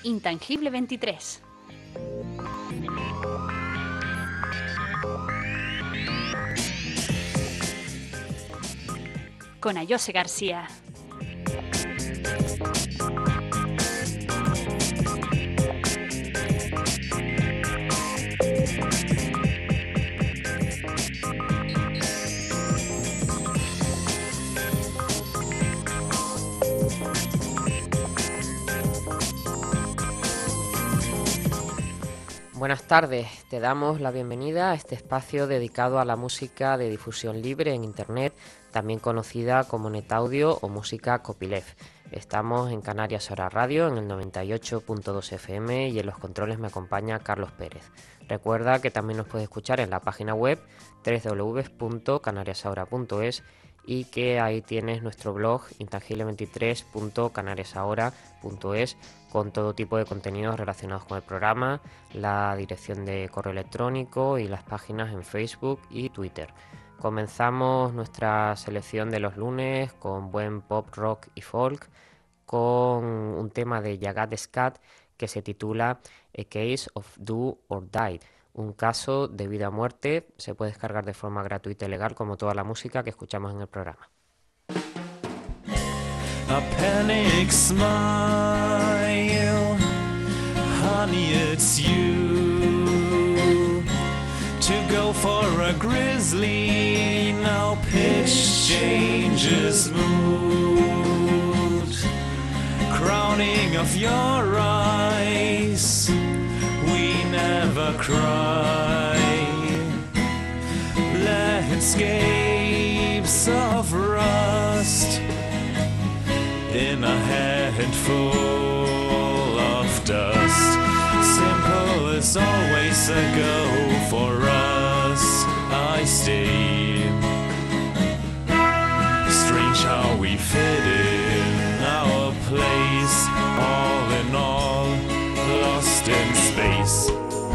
Intangible 23. Con Ayose García. Buenas tardes, te damos la bienvenida a este espacio dedicado a la música de difusión libre en Internet, también conocida como NetAudio o música copyleft. Estamos en Canarias Ahora Radio, en el 98.2 FM y en los controles me acompaña Carlos Pérez. Recuerda que también nos puedes escuchar en la página web www.canariasahora.es y que ahí tienes nuestro blog intangible23.canariasahora.es con todo tipo de contenidos relacionados con el programa, la dirección de correo electrónico y las páginas en Facebook y Twitter. Comenzamos nuestra selección de los lunes con buen pop, rock y folk, con un tema de Jagad Scat que se titula A Case of Do or Die. Un caso de vida o muerte. Se puede descargar de forma gratuita y legal como toda la música que escuchamos en el programa. A panic smile, honey, it's you. To go for a grizzly, now pitch changes mood. Crowning of your eyes, we never cry. Landscapes of rust in a head full of dust. Simple as always a go for us. I stay. Strange how we fit in our place. All in all, lost in space.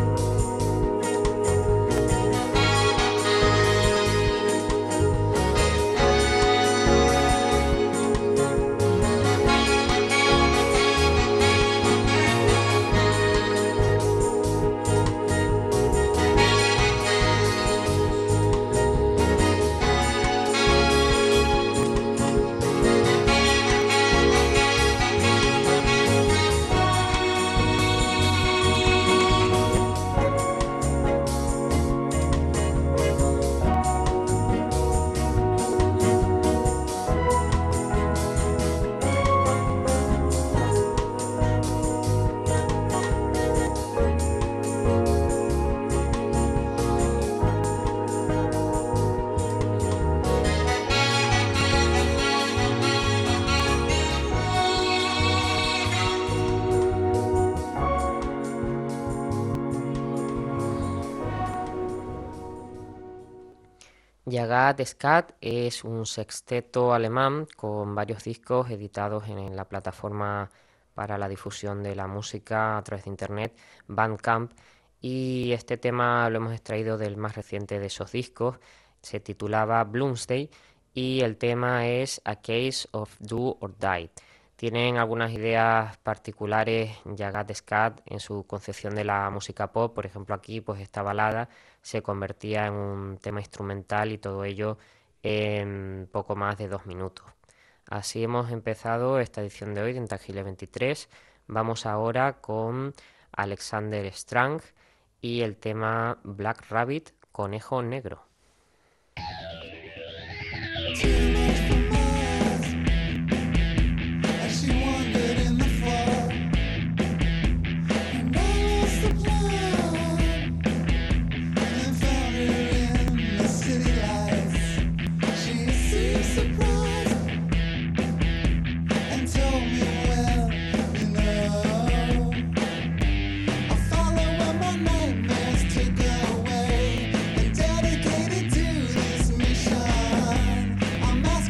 Jagad Scat es un sexteto alemán con varios discos editados en la plataforma para la difusión de la música a través de internet, Bandcamp, y este tema lo hemos extraído del más reciente de esos discos. Se titulaba Bloomsday y el tema es A Case of Do or Die. Tienen algunas ideas particulares Jagad Scat en su concepción de la música pop. Por ejemplo, aquí pues esta balada se convertía en un tema instrumental y todo ello en poco más de 2 minutos. Así hemos empezado esta edición de hoy de Intangible 23. Vamos ahora con Alexander Strang y el tema Black Rabbit, Conejo Negro. Dedicated to this mission, I'm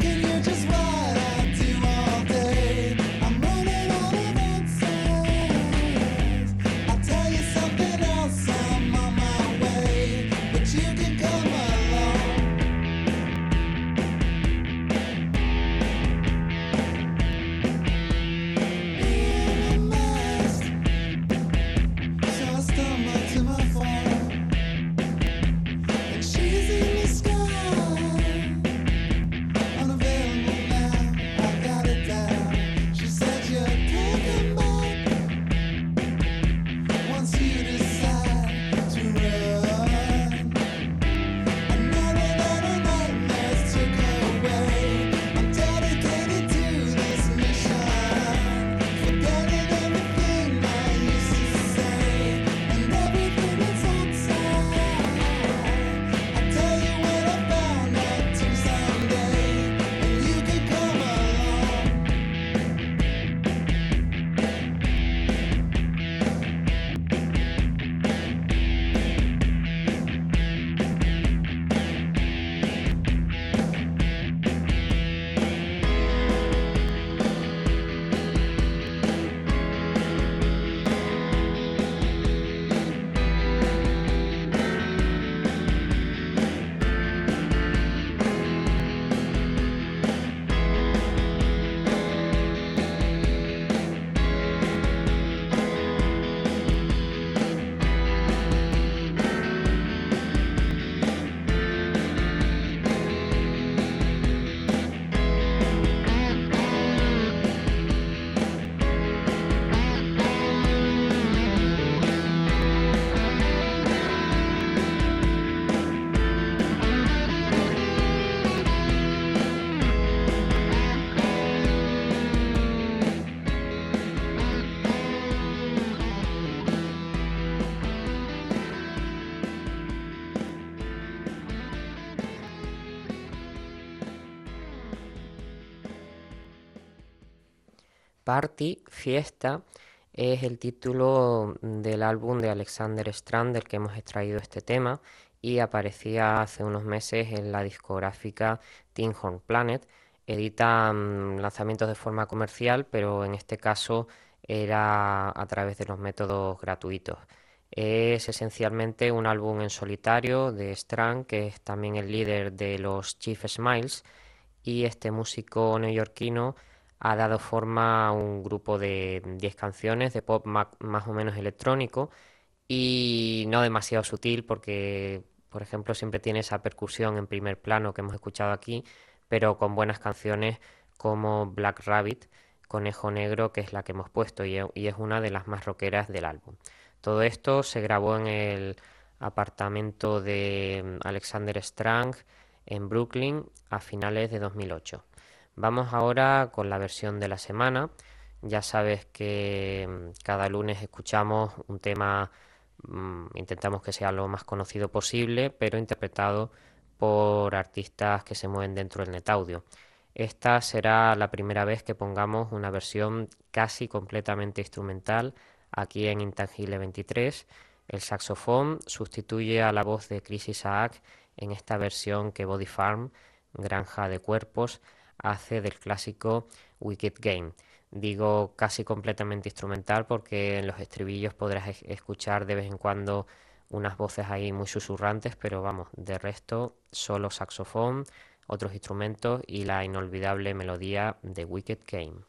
Party, Fiesta, es el título del álbum de Alexander Strand del que hemos extraído este tema y aparecía hace unos meses en la discográfica Tin Horn Planet. Edita lanzamientos de forma comercial, pero en este caso era a través de los métodos gratuitos. Es esencialmente un álbum en solitario de Strand, que es también el líder de los Chief Smiles, y este músico neoyorquino ha dado forma a un grupo de 10 canciones de pop más o menos electrónico y no demasiado sutil porque, por ejemplo, siempre tiene esa percusión en primer plano que hemos escuchado aquí, pero con buenas canciones como Black Rabbit, Conejo Negro, que es la que hemos puesto y es una de las más rockeras del álbum. Todo esto se grabó en el apartamento de Alexander Strang en Brooklyn a finales de 2008. Vamos ahora con la versión de la semana. Ya sabes que cada lunes escuchamos un tema, intentamos que sea lo más conocido posible, pero interpretado por artistas que se mueven dentro del netaudio. Esta será la primera vez que pongamos una versión casi completamente instrumental aquí en Intangible 23. El saxofón sustituye a la voz de Chris Isaac en esta versión que Body Farm, Granja de Cuerpos, hace del clásico Wicked Game. Digo casi completamente instrumental porque en los estribillos podrás escuchar de vez en cuando unas voces ahí muy susurrantes, pero vamos, de resto solo saxofón, otros instrumentos y la inolvidable melodía de Wicked Game.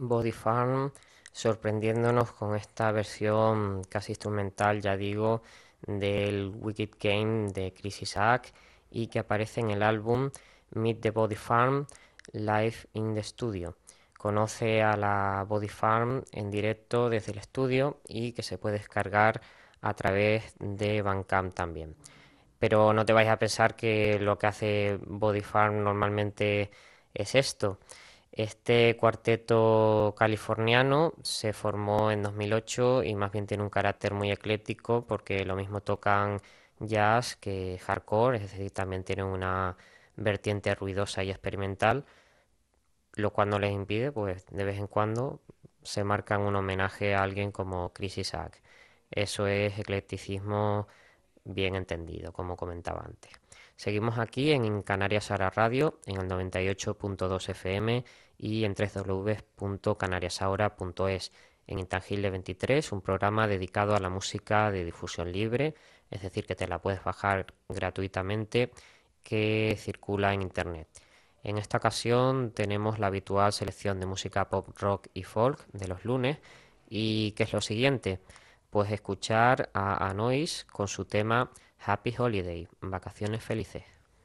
Body Farm sorprendiéndonos con esta versión casi instrumental, ya digo, del Wicked Game de Chris Isaak y que aparece en el álbum Meet the Body Farm Live in the Studio. Conoce a la Body Farm en directo desde el estudio y que se puede descargar a través de Bandcamp también. Pero no te vayas a pensar que lo que hace Body Farm normalmente es esto. Este cuarteto californiano se formó en 2008 y más bien tiene un carácter muy ecléctico porque lo mismo tocan jazz que hardcore, es decir, también tienen una vertiente ruidosa y experimental, lo cual no les impide, pues de vez en cuando se marcan un homenaje a alguien como Chris Isaak. Eso es eclecticismo bien entendido, como comentaba antes. Seguimos aquí en Canarias Ahora Radio, en el 98.2 FM y en www.canariasahora.es. En Intangible 23, un programa dedicado a la música de difusión libre, es decir, que te la puedes bajar gratuitamente, que circula en Internet. En esta ocasión tenemos la habitual selección de música pop, rock y folk de los lunes. ¿Y qué es lo siguiente? Pues escuchar a Anois con su tema Happy Holiday, vacaciones felices.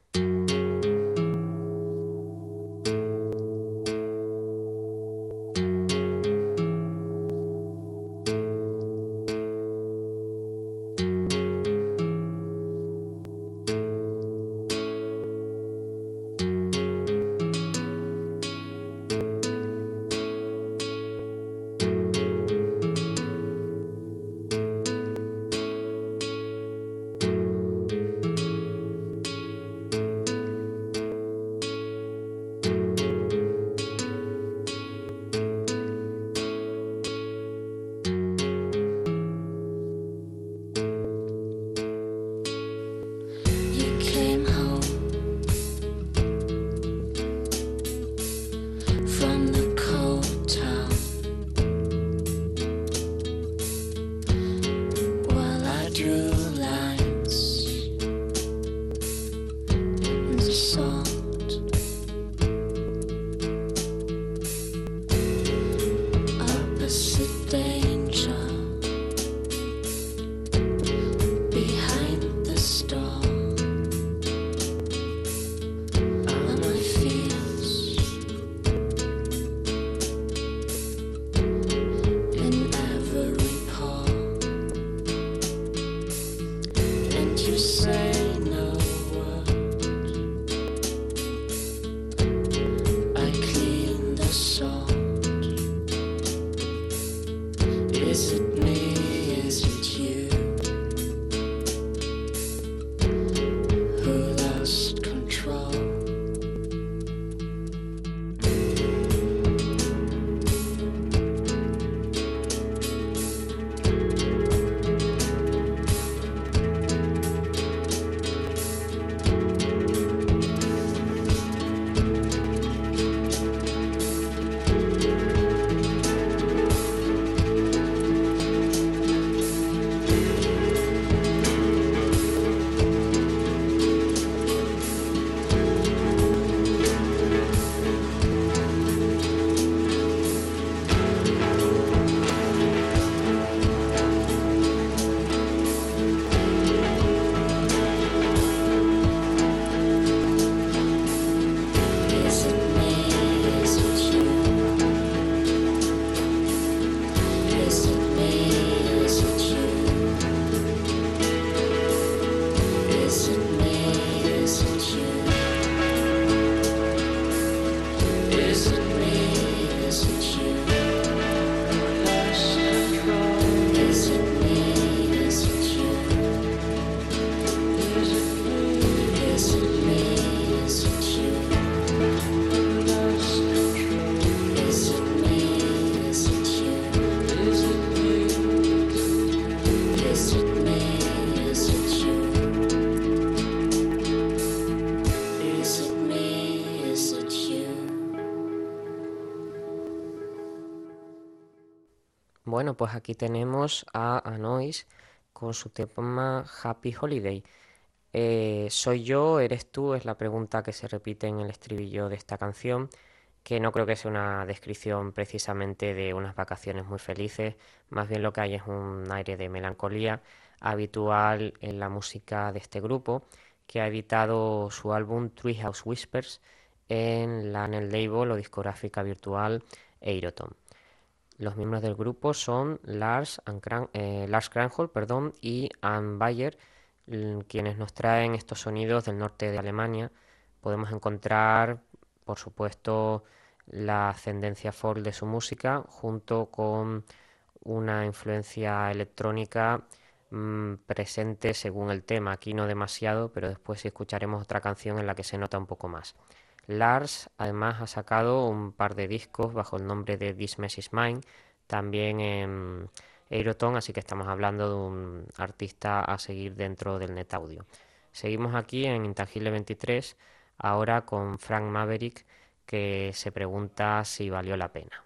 Bueno, pues aquí tenemos a Anois con su tema Happy Holiday. ¿Soy yo, eres tú? Es la pregunta que se repite en el estribillo de esta canción. que no creo que sea una descripción precisamente de unas vacaciones muy felices, más bien lo que hay es un aire de melancolía habitual en la música de este grupo, que ha editado su álbum Treehouse Whispers en la Neil label o discográfica virtual Eiroton. Los miembros del grupo son Lars Kranholt, y Anne Bayer, quienes nos traen estos sonidos del norte de Alemania. Podemos encontrar, por supuesto, la ascendencia folk de su música, junto con una influencia electrónica presente según el tema. Aquí no demasiado, pero después sí escucharemos otra canción en la que se nota un poco más. Lars además ha sacado un par de discos bajo el nombre de This Mess Is Mine, también en Eiroton, así que estamos hablando de un artista a seguir dentro del net audio. Seguimos aquí en Intangible 23, ahora con Frank Maverick, que se pregunta si valió la pena.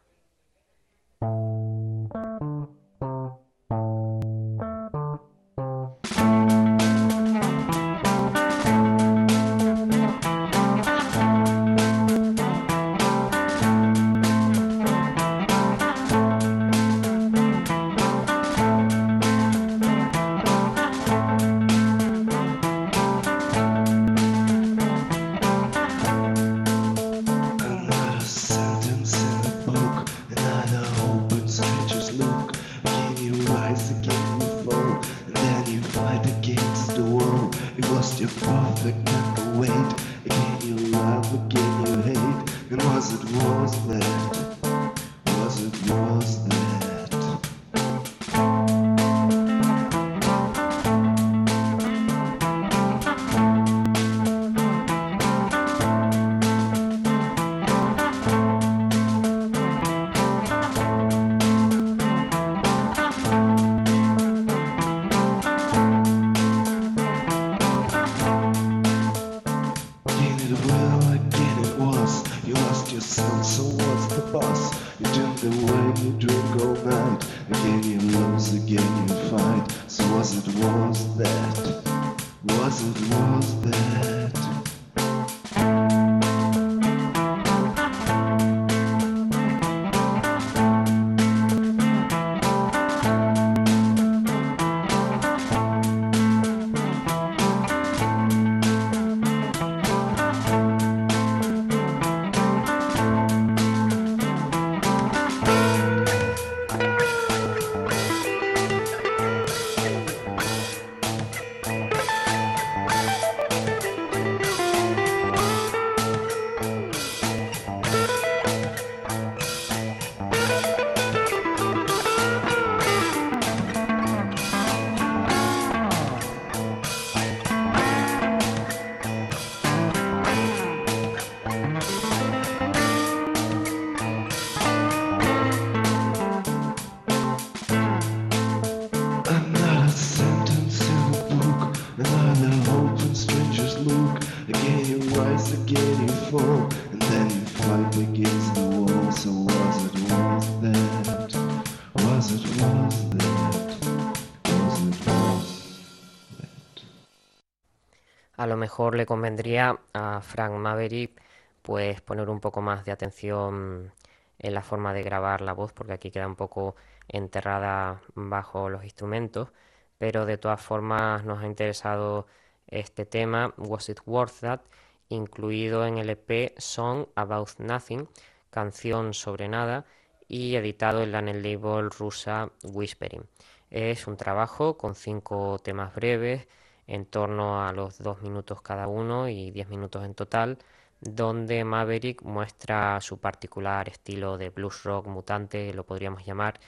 A lo mejor le convendría a Frank Maverick pues poner un poco más de atención en la forma de grabar la voz, porque aquí queda un poco enterrada bajo los instrumentos, pero de todas formas nos ha interesado este tema, Was It Worth That, incluido en el EP Song About Nothing, canción sobre nada, y editado en la label rusa Whispering. Es un trabajo con 5 temas breves, en torno a los 2 minutos cada uno y 10 minutos en total, donde Maverick muestra su particular estilo de blues rock mutante, lo podríamos llamar,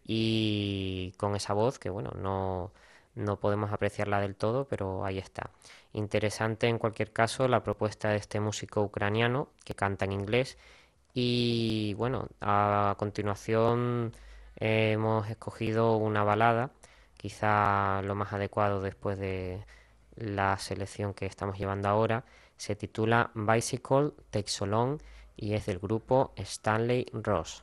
y con esa voz que bueno, no podemos apreciarla del todo, pero ahí está. Interesante en cualquier caso la propuesta de este músico ucraniano que canta en inglés. Y bueno, a continuación hemos escogido una balada, quizá lo más adecuado después de la selección que estamos llevando ahora. Se titula Bicycle Takes So Long y es del grupo Stanley Ross.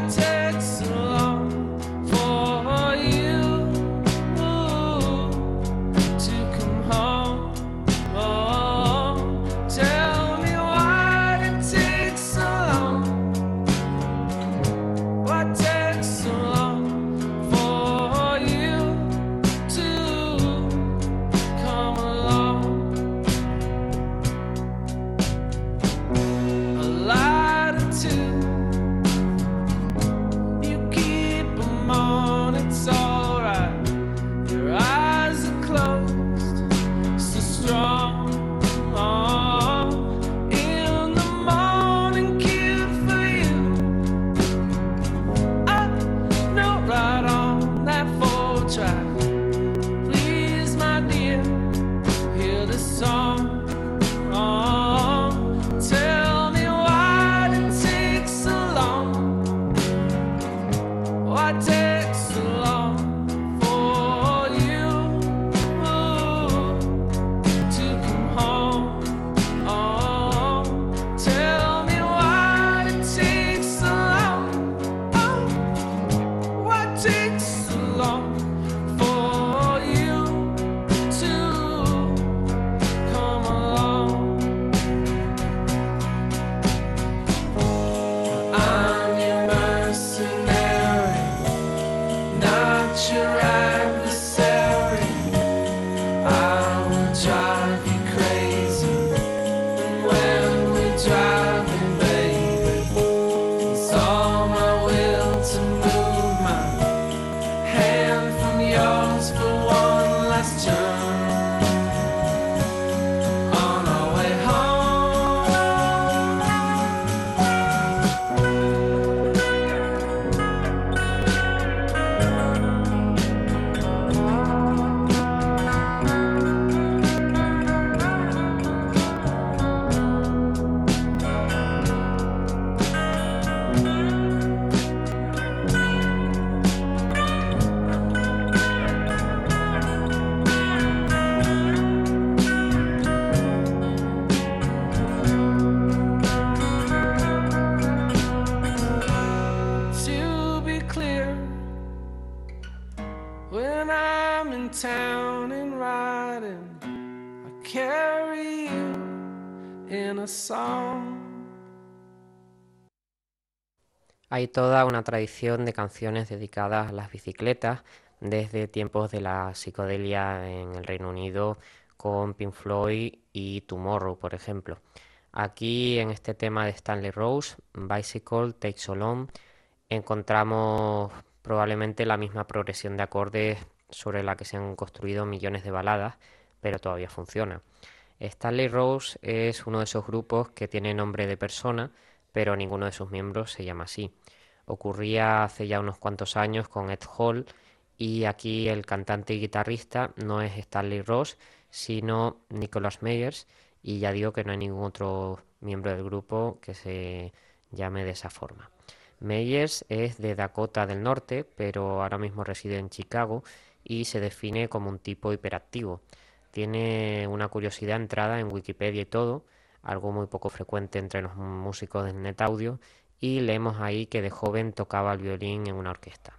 town and riding, I carry you in a song. Hay toda una tradición de canciones dedicadas a las bicicletas desde tiempos de la psicodelia en el Reino Unido con Pink Floyd y Tomorrow, por ejemplo. Aquí en este tema de Stanley Rose, Bicycle Takes So Long, encontramos probablemente la misma progresión de acordes sobre la que se han construido millones de baladas, pero todavía funciona. Stanley Rose es uno de esos grupos que tiene nombre de persona, pero ninguno de sus miembros se llama así. Ocurría hace ya unos cuantos años con Ed Hall, y aquí el cantante y guitarrista no es Stanley Rose, sino Nicholas Meyers, y ya digo que no hay ningún otro miembro del grupo que se llame de esa forma. Meyers es de Dakota del Norte, pero ahora mismo reside en Chicago y se define como un tipo hiperactivo. Tiene una curiosidad entrada en Wikipedia y todo, algo muy poco frecuente entre los músicos del Net Audio, y leemos ahí que de joven tocaba el violín en una orquesta.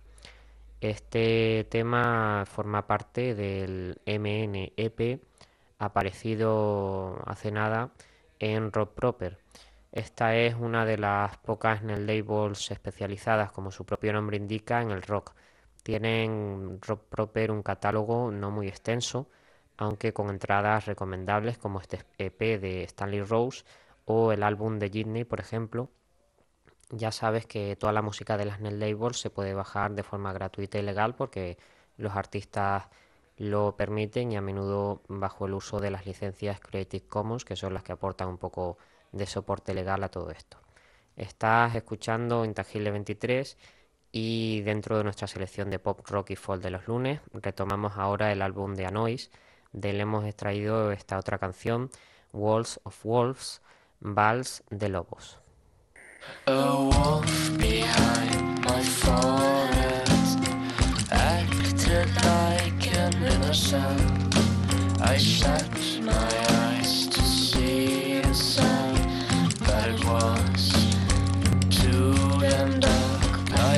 Este tema forma parte del MN-EP aparecido hace nada en Rock Proper. Esta es una de las pocas net labels especializadas, como su propio nombre indica, en el rock. Tienen Rock Proper un catálogo no muy extenso, aunque con entradas recomendables como este EP de Stanley Rose o el álbum de Jitney, por ejemplo. Ya sabes que toda la música de las net labels se puede bajar de forma gratuita y legal porque los artistas lo permiten, y a menudo bajo el uso de las licencias Creative Commons, que son las que aportan un poco de soporte legal a todo esto. Estás escuchando Intangible 23 y dentro de nuestra selección de pop, rock y folk de los lunes retomamos ahora el álbum de Anois. De él hemos extraído esta otra canción, Walls of Wolves, Vals de Lobos. A wolf behind my forest acted like an innocent. I shut my eyes to see the sun, but it was too damn dark.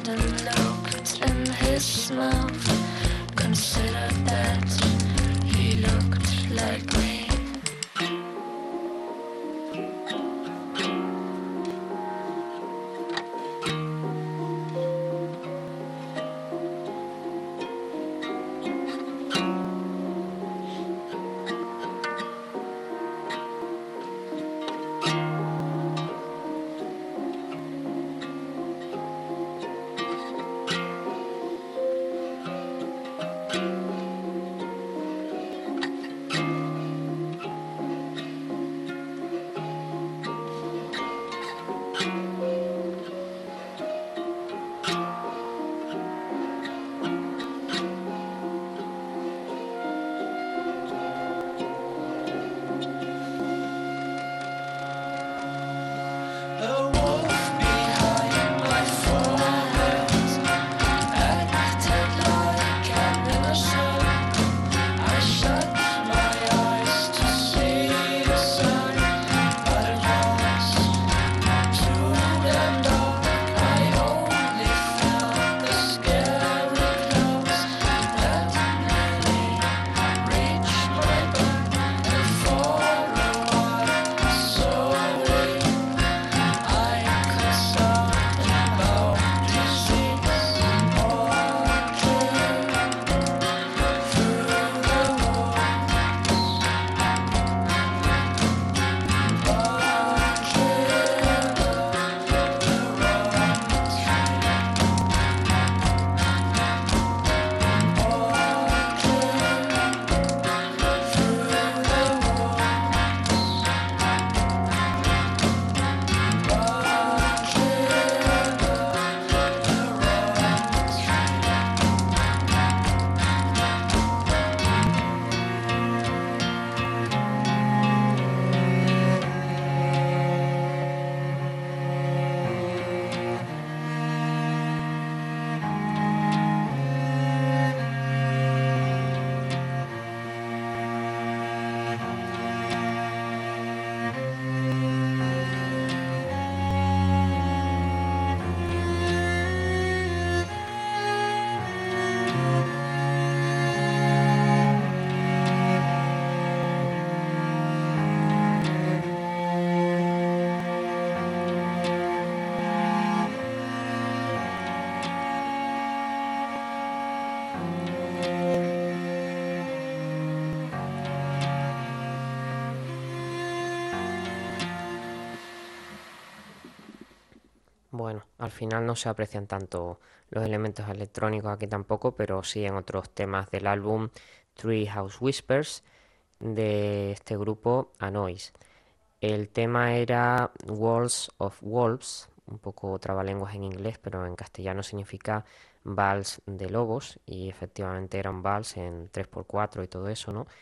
hand and looked in his mouth. Considered that he looked like me. Bueno, al final no se aprecian tanto los elementos electrónicos aquí tampoco, pero sí en otros temas del álbum Treehouse Whispers de este grupo Anois. El tema era Walls of Wolves, un poco trabalenguas en inglés, pero en castellano significa vals de lobos, y efectivamente era un vals en 3x4 y todo eso, ¿no?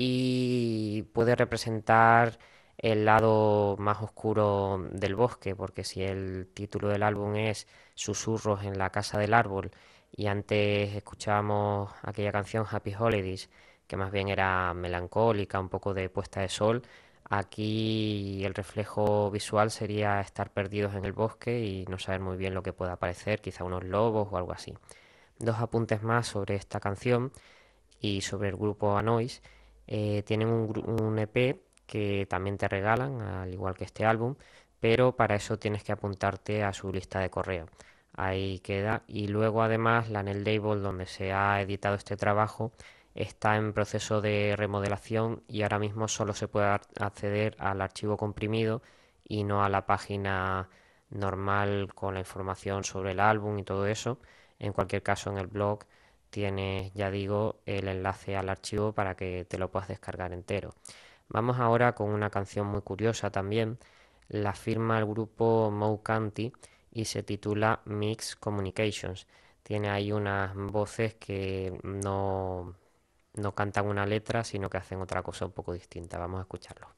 Y puede representar el lado más oscuro del bosque, porque si el título del álbum es Susurros en la casa del árbol y antes escuchábamos aquella canción Happy Holidays, que más bien era melancólica, un poco de puesta de sol, aquí el reflejo visual sería estar perdidos en el bosque y no saber muy bien lo que pueda aparecer, quizá unos lobos o algo así. Dos apuntes más sobre esta canción y sobre el grupo Anois. Tienen un EP que también te regalan, al igual que este álbum, pero para eso tienes que apuntarte a su lista de correo. Ahí queda. Y luego además la Nel Label donde se ha editado este trabajo está en proceso de remodelación y ahora mismo solo se puede acceder al archivo comprimido y no a la página normal con la información sobre el álbum y todo eso. En cualquier caso, en el blog tienes, ya digo, el enlace al archivo para que te lo puedas descargar entero. Vamos ahora con una canción muy curiosa también. La firma el grupo Mo County y se titula Mix Communications. Tiene ahí unas voces que no cantan una letra, sino que hacen otra cosa un poco distinta. Vamos a escucharlo.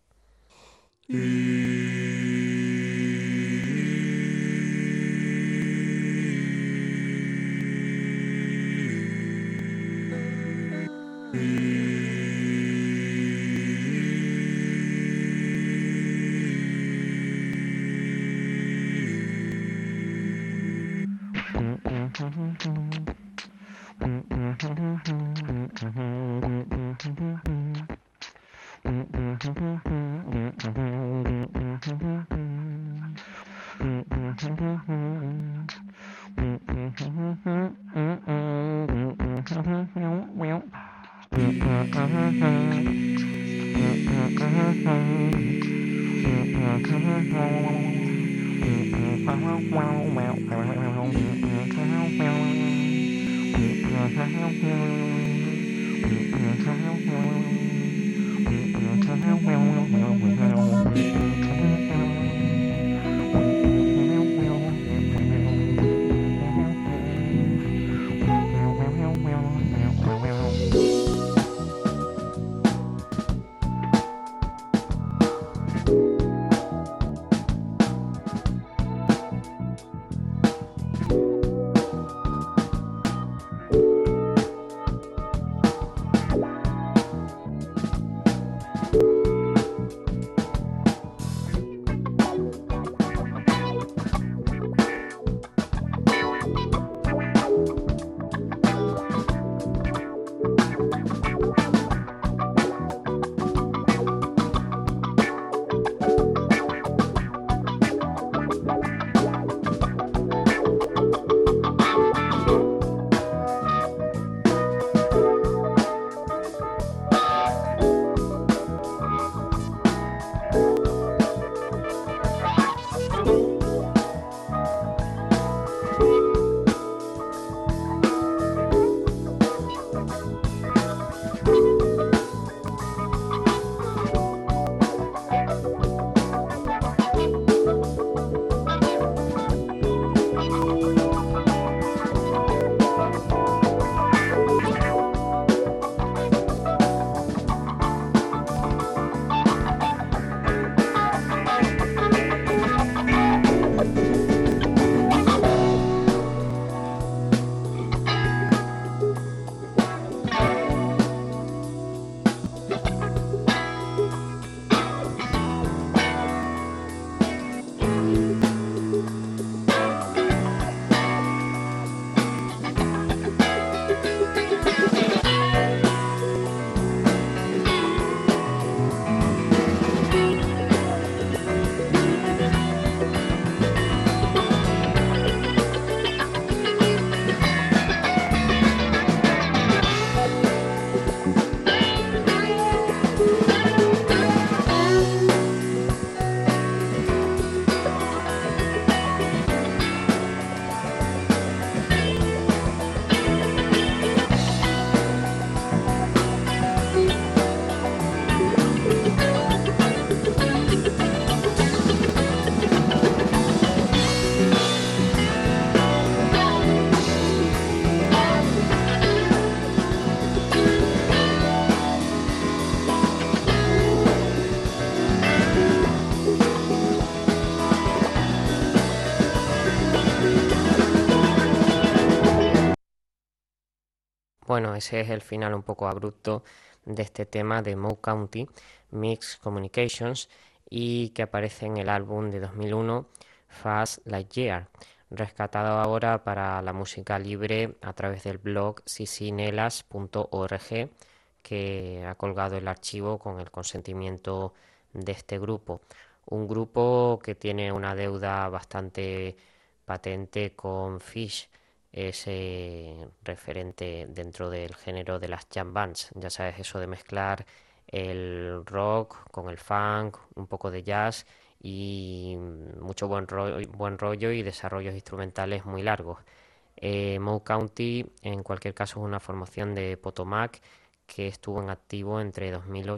Bueno, ese es el final un poco abrupto de este tema de Mo County, Mixed Communications, y que aparece en el álbum de 2001, Fast Lightyear, rescatado ahora para la música libre a través del blog ccnelas.org, que ha colgado el archivo con el consentimiento de este grupo. Un grupo que tiene una deuda bastante patente con Phish, ese referente dentro del género de las jam bands. Ya sabes, eso de mezclar el rock con el funk, un poco de jazz y mucho buen rollo y desarrollos instrumentales muy largos. Mo County, en cualquier caso, es una formación de Potomac que estuvo en activo entre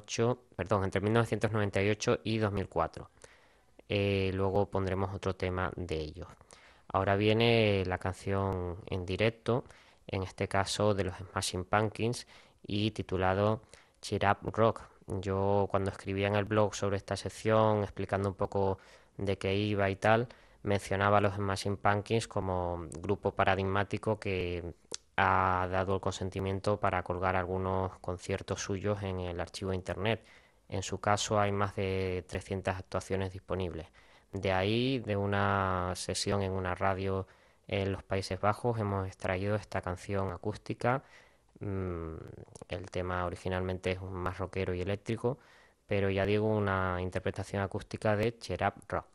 1998 y 2004. Luego pondremos otro tema de ellos. Ahora viene la canción en directo, en este caso de los Smashing Pumpkins, y titulado Cheer Up Rock. Yo cuando escribía en el blog sobre esta sección, explicando un poco de qué iba y tal, mencionaba a los Smashing Pumpkins como grupo paradigmático que ha dado el consentimiento para colgar algunos conciertos suyos en el archivo de internet. En su caso hay más de 300 actuaciones disponibles. De ahí, de una sesión en una radio en los Países Bajos, hemos extraído esta canción acústica. El tema originalmente es más rockero y eléctrico, pero ya digo, una interpretación acústica de Cheer Up Rock.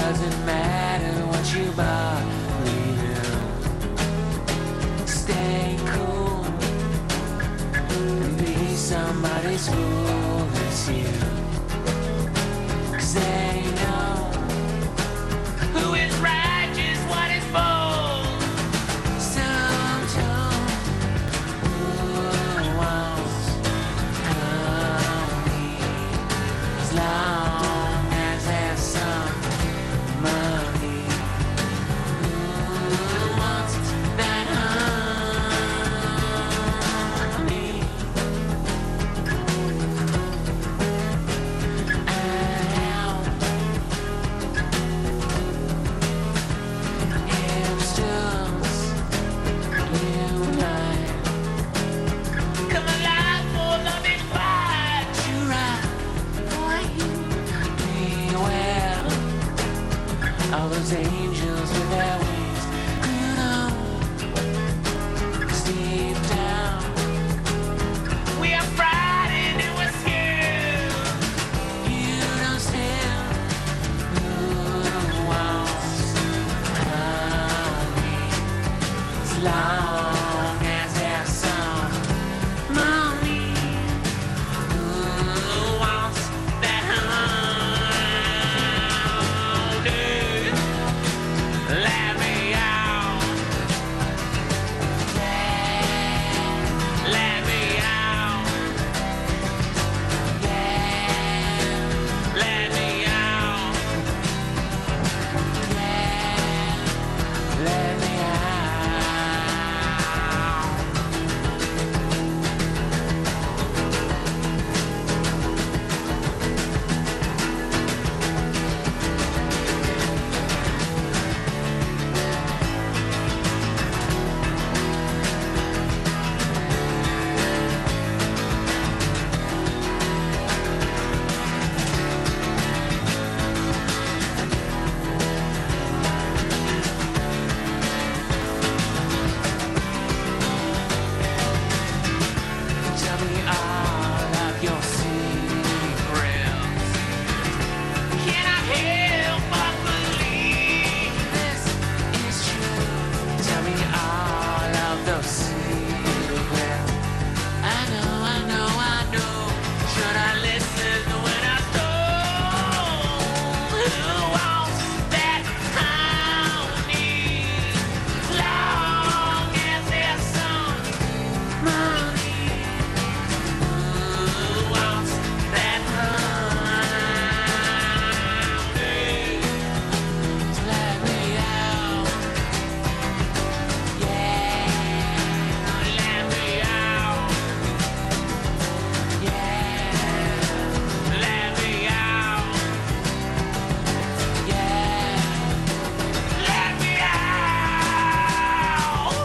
doesn't matter what you believe in. Stay cool and be somebody's fool this year. 'Cause they know who is righteous, what is bold. Sometimes who wants honey, as long as there's some money. Who wants that honey? All those angels with their wings, you know, 'cause deep down we are frightened and we're scared. You don't stand who wants honey, as long as there's some money. Who wants that honey? Let me out. Yeah, let me out. Yeah, let me out. Yeah, let me tell me all of your secrets. Can I help but believe this is true? Tell me all of those secrets. I know, I know, I know. Should I listen when I told? Who wants that honey? Long as there's some money. Who wants that honey? Let me out. Yeah, let me out. Yeah, let me out. Yeah, let me out.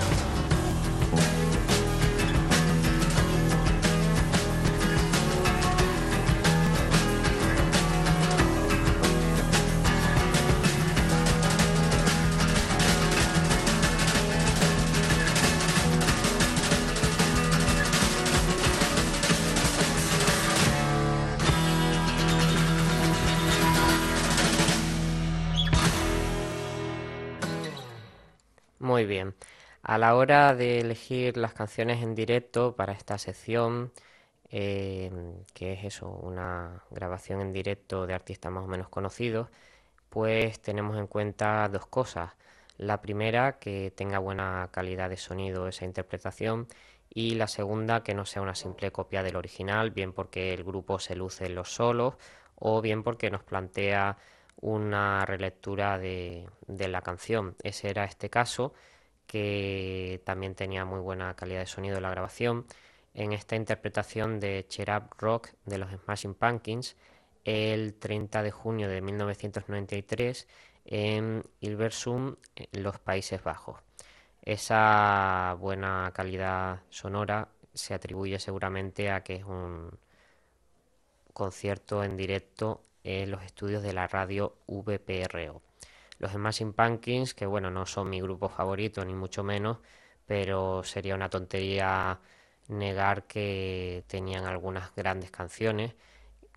Muy bien. A la hora de elegir las canciones en directo para esta sección, que es eso, una grabación en directo de artistas más o menos conocidos, pues tenemos en cuenta dos cosas. La primera, que tenga buena calidad de sonido esa interpretación, y la segunda, que no sea una simple copia del original, bien porque el grupo se luce en los solos o bien porque nos plantea una relectura de la canción. Ese era este caso, que también tenía muy buena calidad de sonido de la grabación en esta interpretación de Cheer Up Rock de los Smashing Pumpkins el 30 de junio de 1993 en Hilversum, en los Países Bajos. Esa buena calidad sonora se atribuye seguramente a que es un concierto en directo en los estudios de la radio VPRO. Los Smashing Pumpkins, que bueno, no son mi grupo favorito ni mucho menos, pero sería una tontería negar que tenían algunas grandes canciones,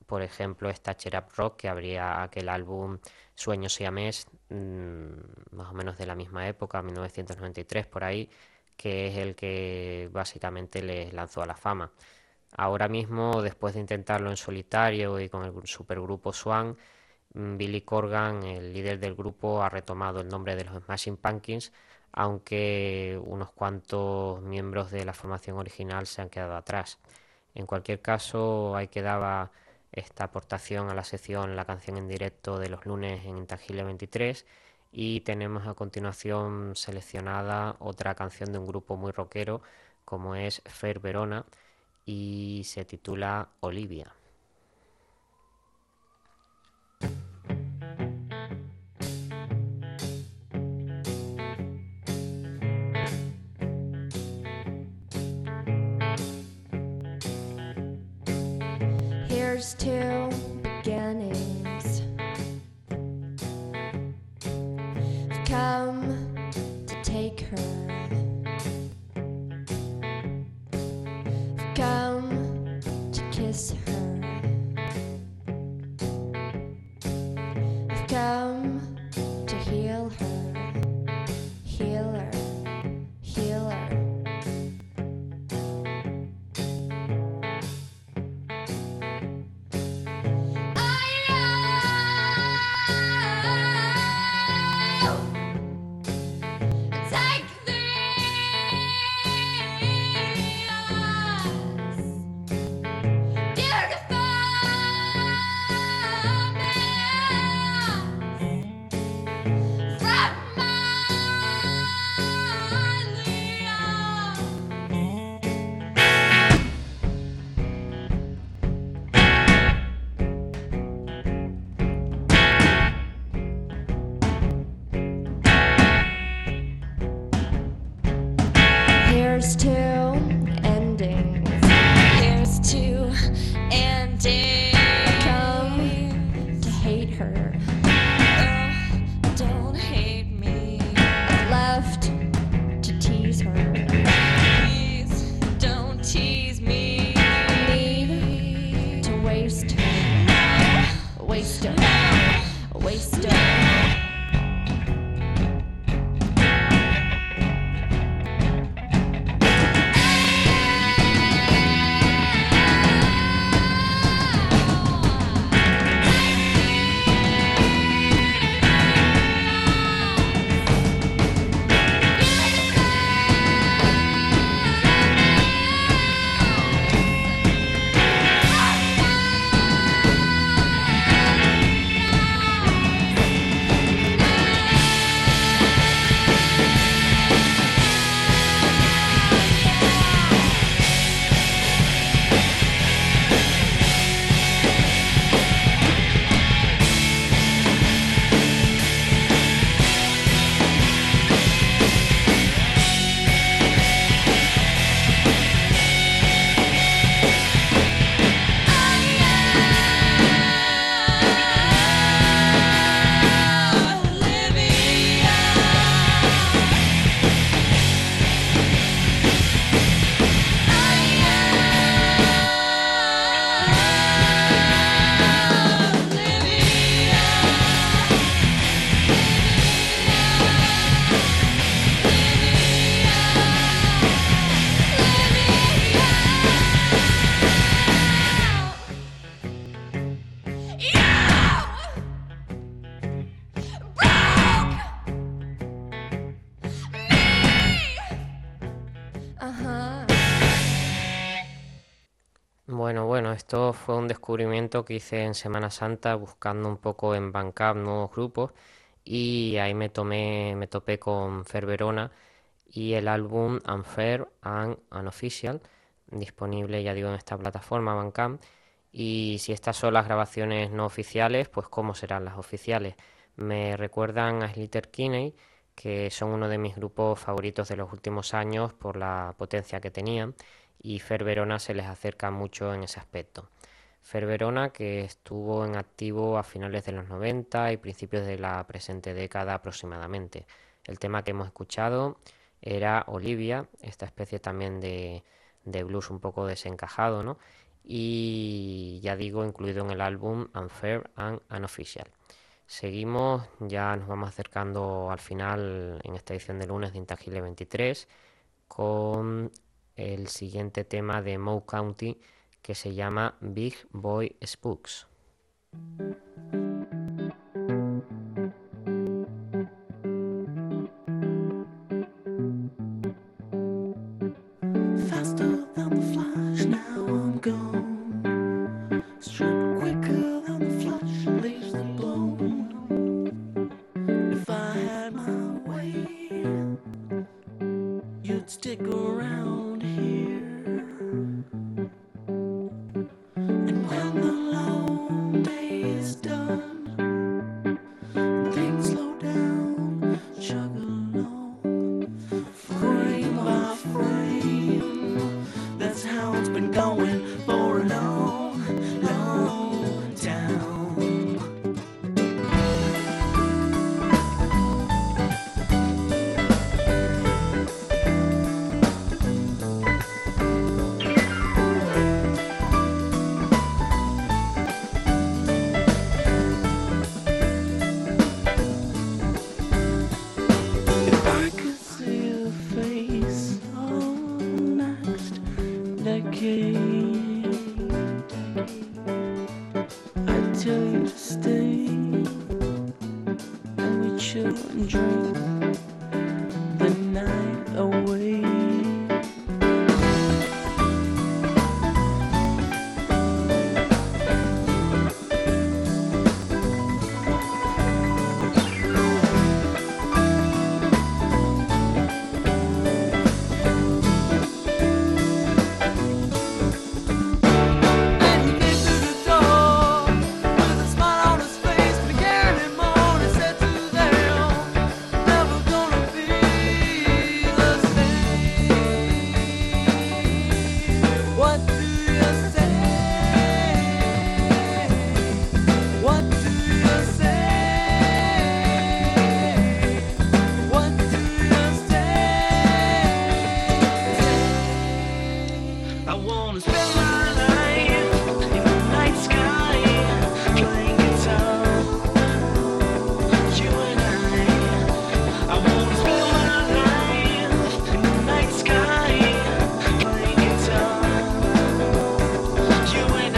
Por ejemplo, está Cheer Up Rock, que abría aquel álbum Sueños Siamés, más o menos de la misma época, 1993 por ahí, que es el que básicamente les lanzó a la fama. Ahora mismo, después de intentarlo en solitario y con el supergrupo Swan, Billy Corgan, el líder del grupo, ha retomado el nombre de los Smashing Pumpkins, aunque unos cuantos miembros de la formación original se han quedado atrás. En cualquier caso, ahí quedaba esta aportación a la sección La canción en directo de los lunes en Intangible 23, y tenemos a continuación seleccionada otra canción de un grupo muy rockero como es Fair Verona y se titula Olivia. Here's to beginnings. I've come to take her. I've come to kiss her. I've come to heal her. Heal her. Heal her. Here's to endings. Here's to endings. Come to hate her. Don't hate me. Left to tease her. Please don't tease me. Need to waste her. Waste her. Waste her. Bueno, esto fue un descubrimiento que hice en Semana Santa buscando un poco en Bandcamp nuevos grupos, y ahí me topé con Fair Verona y el álbum Unfair and Unofficial, disponible, ya digo, en esta plataforma Bandcamp. Y si estas son las grabaciones no oficiales, pues ¿cómo serán las oficiales? Me recuerdan a Slater Kinney, que son uno de mis grupos favoritos de los últimos años por la potencia que tenían, y Fair Verona se les acerca mucho en ese aspecto. Fair Verona, que estuvo en activo a finales de los 90 y principios de la presente década aproximadamente. El tema que hemos escuchado era Olivia, esta especie también de blues un poco desencajado, ¿no? y ya digo, incluido en el álbum Unfair and Unofficial. Seguimos, ya nos vamos acercando al final en esta edición de lunes de Intangible 23 con el siguiente tema de Moe County que se llama Big Boy Spooks. Faster than the flash, now I'm gone. Strip quicker than the flash leaves the bone. If I had my way, you'd stick around here. And when the long day is done, things slow down, chug along, frame by frame. That's how it's been going for a long, long time. If I could see your face on the next decade, I'd tell you to stay, and we chill and drink the night away. And he came through the door with a smile on his face, but again in morning said to them, never gonna be the same. What do you say? What do you say? What do you say? I wanna spend my life in the night sky, playing guitar. You and I wanna spend my life in the night sky, playing guitar. You and I.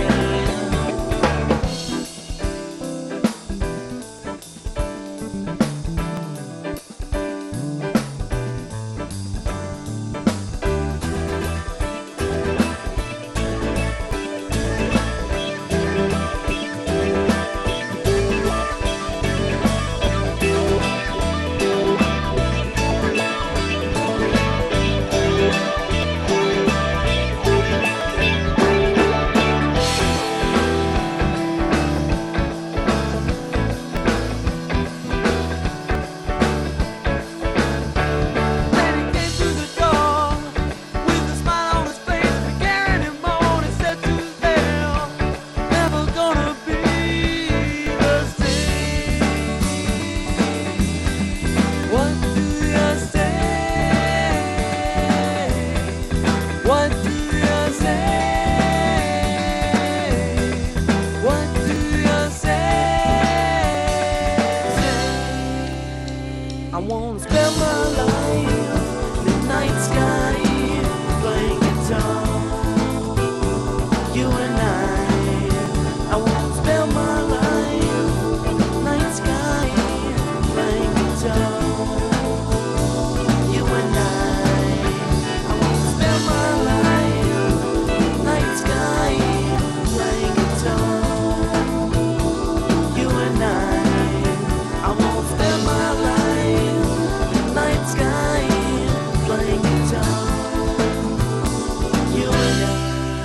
Then he came through the door with a smile on his face, but carried him on and said to them, never gonna be the same. What do you say? What do you say? What do you say? I wanna spend my life in the night sky, playing guitar. You and I wanna spend my life in the night sky, playing guitar. You and I wanna spend my life in the night sky, playing guitar. You and I wanna spend my life in the night sky, playing guitar. You and I.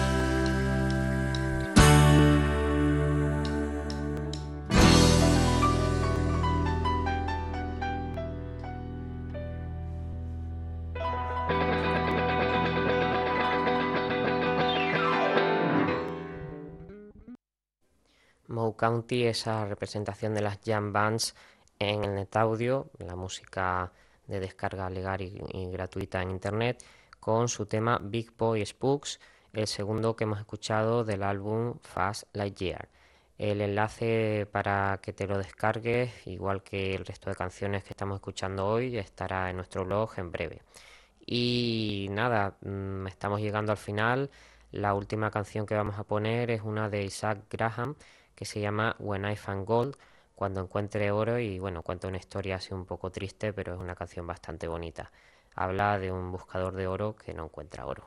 Moe County, esa representación de las jam bands en el net audio, la música de descarga legal y gratuita en internet, con su tema Big Boy Spooks, el segundo que hemos escuchado del álbum Fast Lightyear. El enlace para que te lo descargues, igual que el resto de canciones que estamos escuchando hoy, estará en nuestro blog en breve. Y nada, estamos llegando al final. La última canción que vamos a poner es una de Isaac Graham que se llama When I Find Gold, cuando encuentre oro, y bueno, cuenta una historia así un poco triste, pero es una canción bastante bonita. Habla de un buscador de oro que no encuentra oro.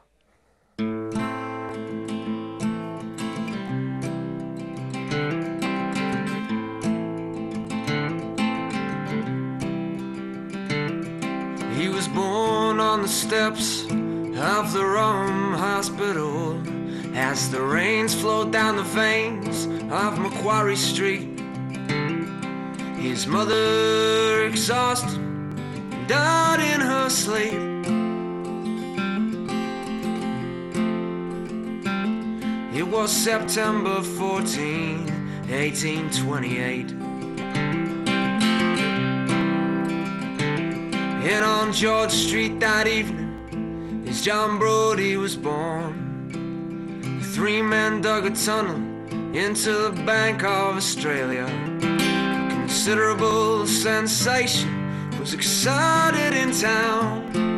He was born on the steps of the Rome Hospital as the rains flowed down the veins of Macquarie Street. His mother, exhausted, died in her sleep. It was September 14, 1828. And on George Street that evening, as John Brodie was born, the three men dug a tunnel into the Bank of Australia. Considerable sensation was excited in town.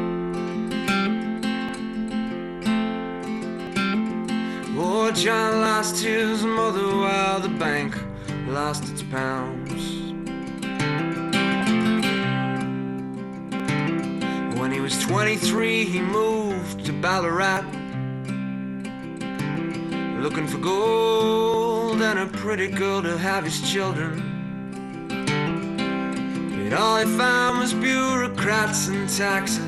Oh, John lost his mother while the bank lost its pounds. When he was 23, he moved to Ballarat, looking for gold and a pretty girl to have his children. But all he found was bureaucrats and taxes.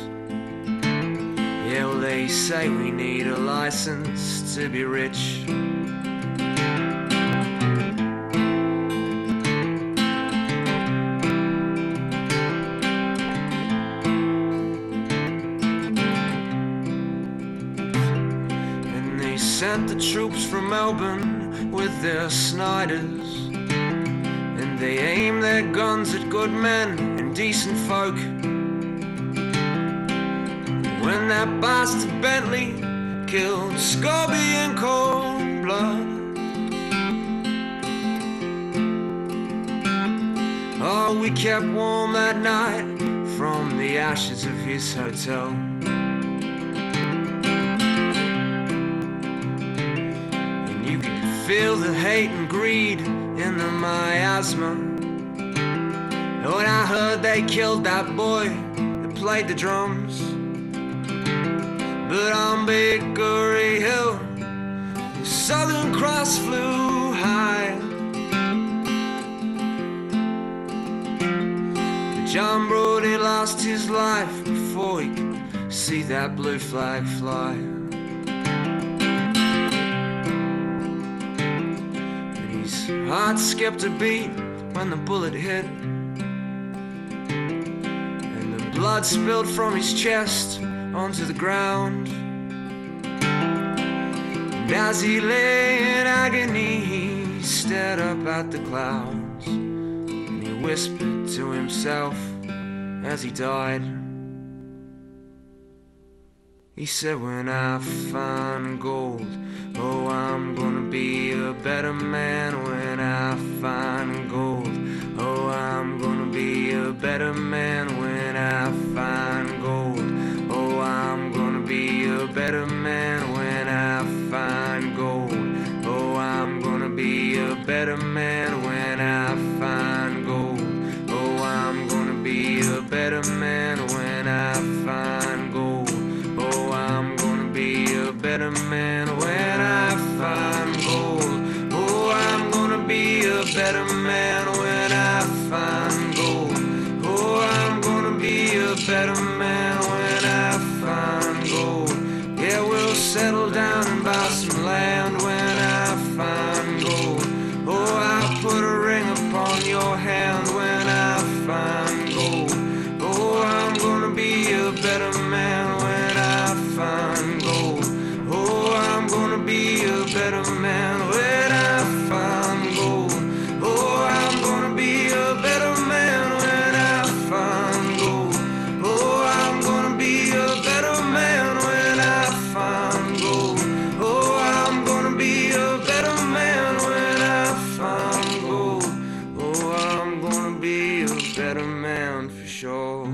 Yeah, well, they say we need a license to be rich. And they sent the troops from Melbourne with their Snyders, and they aimed their guns at good men and decent folk. When that bastard Bentley killed Scobie in cold blood, oh, we kept warm that night from the ashes of his hotel. And you could feel the hate and greed in the miasma. When I heard they killed that boy that played the drums, but on Bakery Hill, the Southern Cross flew high. But John Brodie lost his life before he could see that blue flag fly. And his heart skipped a beat when the bullet hit, and the blood spilled from his chest onto the ground. And as he lay in agony, he stared up at the clouds, and he whispered to himself as he died. He said, when I find gold, oh, I'm gonna be a better man. When I find gold, oh, I'm gonna be a better man. When I find gold, oh, I'm gonna be a better man. When I find gold, oh, I'm gonna be a better man. When I find gold, oh, I'm gonna be a better man. When I find gold, oh, I'm gonna be a better man. When I find gold, oh, I'm gonna be a better man. When I find gold, oh, I'm gonna be a better man. When I find gold, yeah, we'll settle down and buy some land. When I find gold, oh, I'll put a ring upon your hand. When I find gold, oh, I'm gonna be a better man. When I find gold, oh, I'm gonna be a better man. When I find gold, oh, I'm gonna be a better man. When I find gold, oh, I'm better man for sure.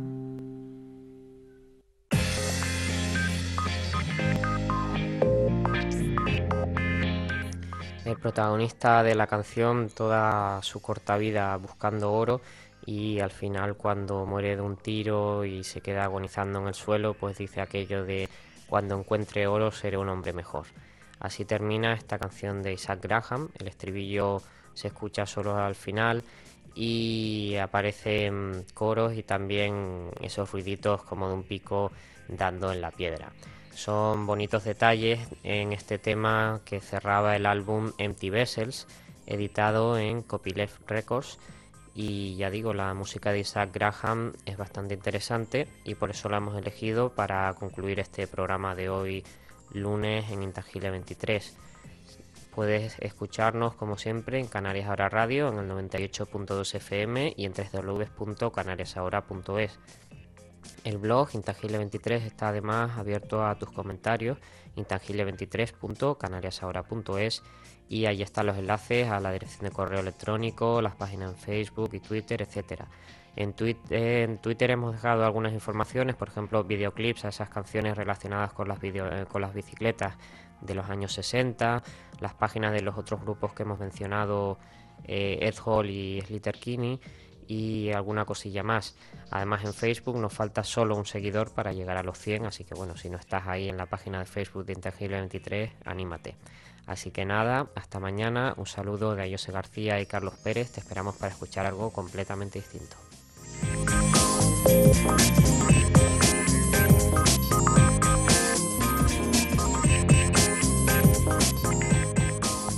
El protagonista de la canción, toda su corta vida buscando oro, y al final cuando muere de un tiro y se queda agonizando en el suelo, pues dice aquello de cuando encuentre oro seré un hombre mejor. Así termina esta canción de Isaac Graham. El estribillo se escucha solo al final y aparecen coros y también esos ruiditos como de un pico dando en la piedra. Son bonitos detalles en este tema que cerraba el álbum Empty Vessels, editado en Copyleft Records. Y ya digo, la música de Isaac Graham es bastante interesante y por eso la hemos elegido para concluir este programa de hoy, lunes, en Intangible 23. Puedes escucharnos como siempre en Canarias Ahora Radio, en el 98.2 FM y en www.canariasahora.es. El blog Intangible 23 está además abierto a tus comentarios, intangible23.canariasahora.es, y ahí están los enlaces a la dirección de correo electrónico, las páginas en Facebook y Twitter, etcétera. En Twitter hemos dejado algunas informaciones, por ejemplo, videoclips a esas canciones relacionadas con las bicicletas de los años 60, las páginas de los otros grupos que hemos mencionado, Ed Hall y Sleater-Kinney, y alguna cosilla más. Además, en Facebook nos falta solo un seguidor para llegar a los 100, así que bueno, si no estás ahí en la página de Facebook de Intangible 23, anímate. Así que nada, hasta mañana. Un saludo de Ayose García y Carlos Pérez. Te esperamos para escuchar algo completamente distinto.